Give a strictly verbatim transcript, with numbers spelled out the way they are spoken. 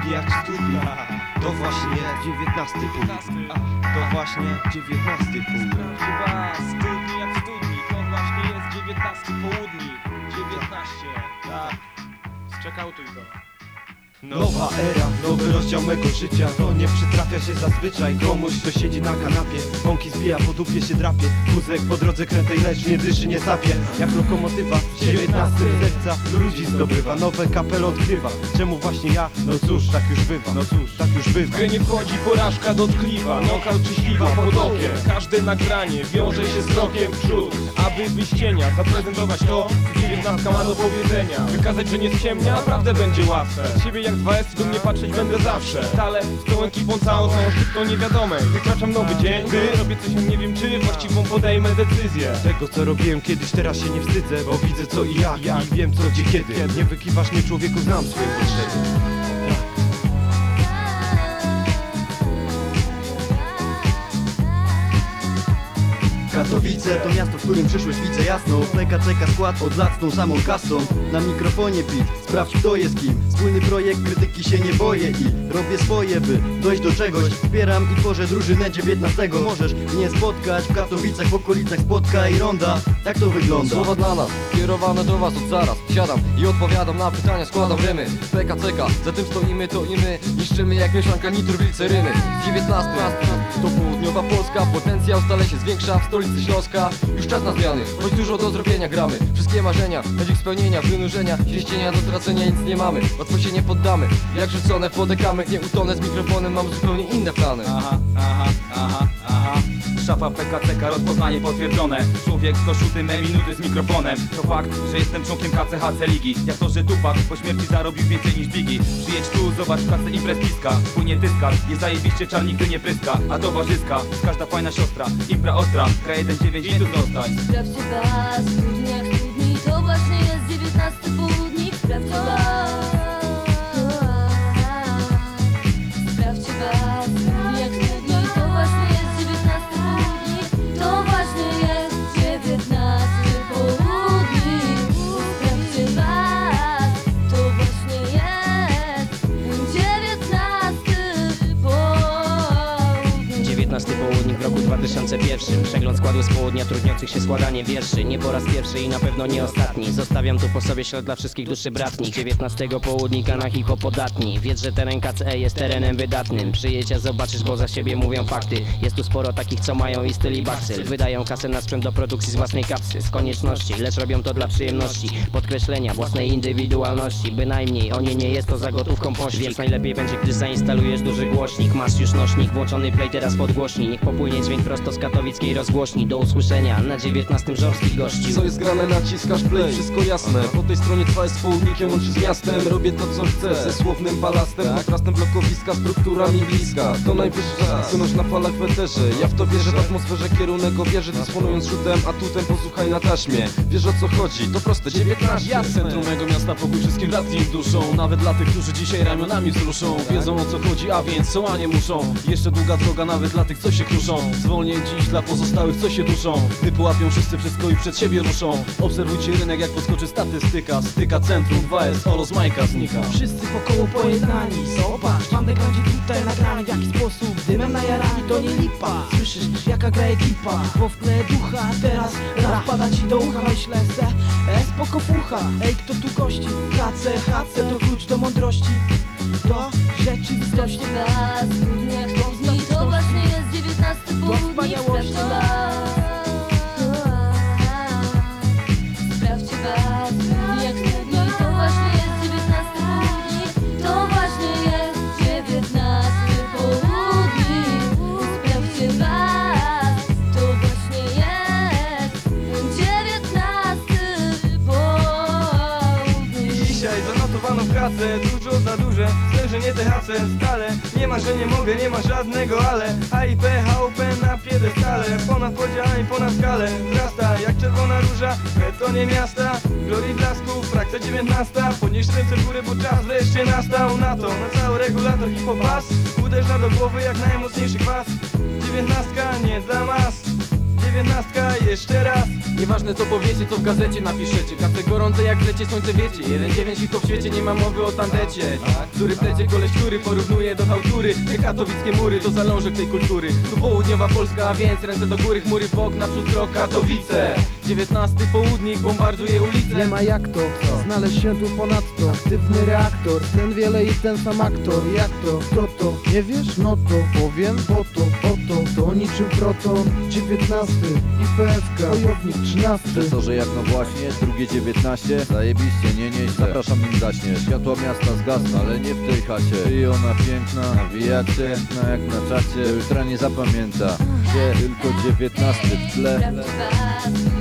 studni jak studni. To właśnie dziewiętnasty południk. To właśnie dziewiętnasty południk. Chyba studni jak studni, to właśnie jest dziewiętnasty południk. dziewiętnaście, tak. Zczekautuj to. Nowa era, nowy rozdział mego życia. To nie przytrafia się zazwyczaj komuś, kto siedzi na kanapie, bąki zbija, po dupie się drapie. Wózek po drodze krętej leży, nie dyszy, nie sapie. Jak lokomotywa w dziewiętnastym serca ludzi zdobywa, nowe kapele odkrywa. Czemu właśnie ja? No cóż, tak już bywa. No cóż, tak już W bywa. grę nie wchodzi porażka dotkliwa, knockout czy śliwa pod okiem. Każde nagranie wiąże się z rokiem w przód. Aby wyjść z cienia, zaprezentować to, co dziewiętnastka ma do powiedzenia. Wykazać, że nie ściemnia, naprawdę będzie łatwe. Z siebie jak dwa S, dumnie patrzeć będę zawsze. Stale z tą ekipą całą są szybko niewiadomej. Wykraczam nowy dzień, gdy robię coś, nie wiem czy właściwą podejmę decyzję. Tego co robiłem kiedyś, teraz się nie wstydzę, bo widzę co i jak, i wiem co, gdzie, kiedy. Nie wykiwasz mnie człowieku, znam swoje potrzeby. Katowice to miasto, w którym przyszłość widzę jasno. P K C K skład od lat z tą samą kasą. Na mikrofonie beat, sprawdź kto jest kim. Wspólny projekt, krytyki się nie boję i robię swoje, by dojść do czegoś. Wspieram i tworzę drużynę dziewiętnastego. Możesz mnie spotkać w Katowicach, w okolicach Spotka i Ronda. Tak to wygląda. Słowa dla nas, kierowane do was od zaraz. Siadam i odpowiadam na pytania, składam rymy. P K C K, za tym stoimy, to i my niszczymy jak mieszanka nitrogliceryny. dziewiętnasty to południowa Polska, potencjał stale się zwiększa w stolicy Śląska. Już czas na zmiany, choć dużo do zrobienia gramy. Wszystkie marzenia, choć ich spełnienia, wynurzenia, ścienia do tracenia, nic nie mamy. Łatwo się nie poddamy, jak rzucone podekamy. Nie utonę z mikrofonem, mam zupełnie inne plany. Aha, aha, aha, aha. Szafa P K C K, rozpoznanie potwierdzone. Człowiek koszuty, me minuty z mikrofonem. To fakt, że jestem członkiem K C H C Ligi. Jak to, że Tupak po śmierci zarobił więcej niż Biggie. Przyjedź tu, zobacz kasę imprez bliska. Płynie tyskal, jest zajebiście, czar nigdy nie pryska. A towarzyska, jest każda fajna siostra. Impra ostra, K jeden dziewięć i tu zostać. Sprawdźcie was, studni jak studni, to właśnie jest dziewiętnasty południk. Sprawdźcie was. Sprawdźcie was, studni jak studni, to właśnie jest dziewiętnasty południk. To właśnie jest dziewiętnasty południk. Sprawdźcie was, to właśnie jest dziewiętnasty południk. dziewiętnasty południk w roku dwa tysiące pierwszym. Przegląd składu z południa trudniących się składaniem wierszy. Nie po raz pierwszy i na pewno nie ostatni. Zostawiam tu po sobie ślad dla wszystkich duszy bratnich. dziewiętnastego południka na hip-hop podatni. Wiedz, że teren K C E jest terenem wydatnym. Przyjedź, a zobaczysz, bo za siebie mówią fakty. Jest tu sporo takich, co mają i styl i bakcyl. Wydają kasę na sprzęt do produkcji z własnej kapsy. Z konieczności, lecz robią to dla przyjemności. Podkreślenia własnej indywidualności. Bynajmniej o nie nie jest to za gotówką pościg. Więc najlepiej będzie, gdy zainstalujesz duży głośnik. Masz już nośnik, włączony play teraz podgłośnij. Niech popłynie dźwięk prosto z katowickiej rozgłośni. Do usłyszenia na dziewiętnastym żorskich gości. Co jest grane, naciskasz play, wszystko jasne. Po tej stronie trwa jest południkiem, łączy z miastem. Robię to co chcę, ze słownym balastem. Kontrastem blokowiska, strukturami bliska. To najwyższy czas, synoż na falach w eterze. Ja w to wierzę, w atmosferze kierunek obieży. Dysponując rzutem, atutem, posłuchaj na taśmie. Wiesz o co chodzi, to proste, dziewiętnaście. Ja centrum mego miasta, pokój wszystkim bratnim duszą. Nawet dla tych, którzy dzisiaj ramionami wzruszą. Wiedzą o co chodzi, a więc są, a nie muszą. Jeszcze długa droga nawet dla tych, co się kruszą. Zwolnię dziś dla pozostałych, co się duszą. Gdy połapią wszyscy wszystko i przed siebie ruszą. Obserwujcie rynek, jak podskoczy statystyka. Styka centrum, dwa S, oraz Majka znika. Wszyscy wokoło pojednani, zobacz, mam będzie tutaj nagrany w jaki sposób. Dymem najarani to nie lipa. Słyszysz jaka gra ekipa, bo w tle ducha. Teraz rap pada ci do ucha, myślę se, e, spoko fucha. Ej, kto tu gości? K C H C to klucz do mądrości. Do rzeczywistości. Sprawdźcie was, studni jak studni, to właśnie jest dziewiętnasty południk. Sprawdźcie was. Sprawdźcie was, studni jak studni, to właśnie jest dziewiętnasty południk. To właśnie jest dziewiętnasty południk. Sprawdźcie was, to właśnie jest dziewiętnasty południk. Dzisiaj zanotowano w pracę, dużo za duże, stężenie T H C stale. Nie ma, że nie mogę, nie ma żadnego ale. A I P, H U P na piedestale. Ponad podziałami, ponad skalę wzrasta jak czerwona róża w betonie miasta. Glorii blasku, frakcja dziewiętnasta. Podnieś ręce w górę, bo czas wreszcie nastał na to. Na cały regulator hip-hop. Uderza do głowy jak najmocniejszy kwas. Dziewiętnastka nie dla mas. dziewiętnastka jeszcze raz. Nieważne co powiecie, co w gazecie napiszecie. Kace gorące jak w lecie, słońce wiecie. Jeden dziewięć i to w świecie, nie ma mowy o tandecie. Który plecie koleś, który porównuje do hałtury. Te katowickie mury to zalążek tej kultury. Tu południowa Polska, a więc ręce do góry, chmury w bok, naprzód wzrok Katowice. dziewiętnasty południk bombarduje ulice. Nie ma jak to, znaleźć się tu ponadto. Aktywny reaktor, ten wiele i ten sam aktor. Jak to, kto to, nie wiesz? No to powiem, po to, oto. To niczym proton, dziewiętnasty i P F K, wojownik trzynasty. Profesorze jak no właśnie, drugie dziewiętnaście. Zajebiście, nie nieźle, zapraszam nim gaśnie. Światła miasta zgasną, ale nie w tej chacie. I ona piękna, nawijacie, piękna jak na czacie. Do jutra nie zapamięta się tylko dziewiętnasty w tle. Prawdziwa